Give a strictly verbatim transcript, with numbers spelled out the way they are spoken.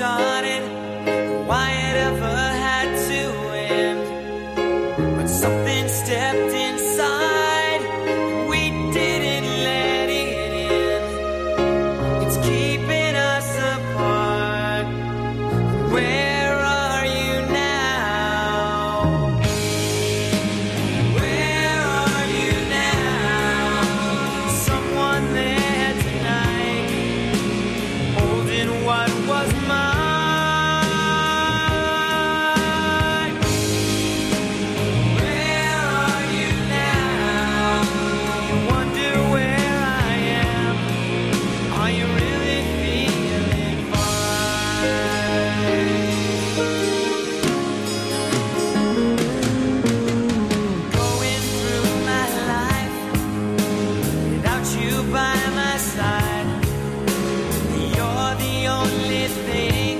started, why it ever had to end. But something stepped inside, and we didn't let it in. It's keeping us apart. Where are you now? Where are you now? Someone there tonight, holding what was mine. Where are you now? You wonder where I am. Are you really feeling fine? Going through my life without you by my side. You're the only thing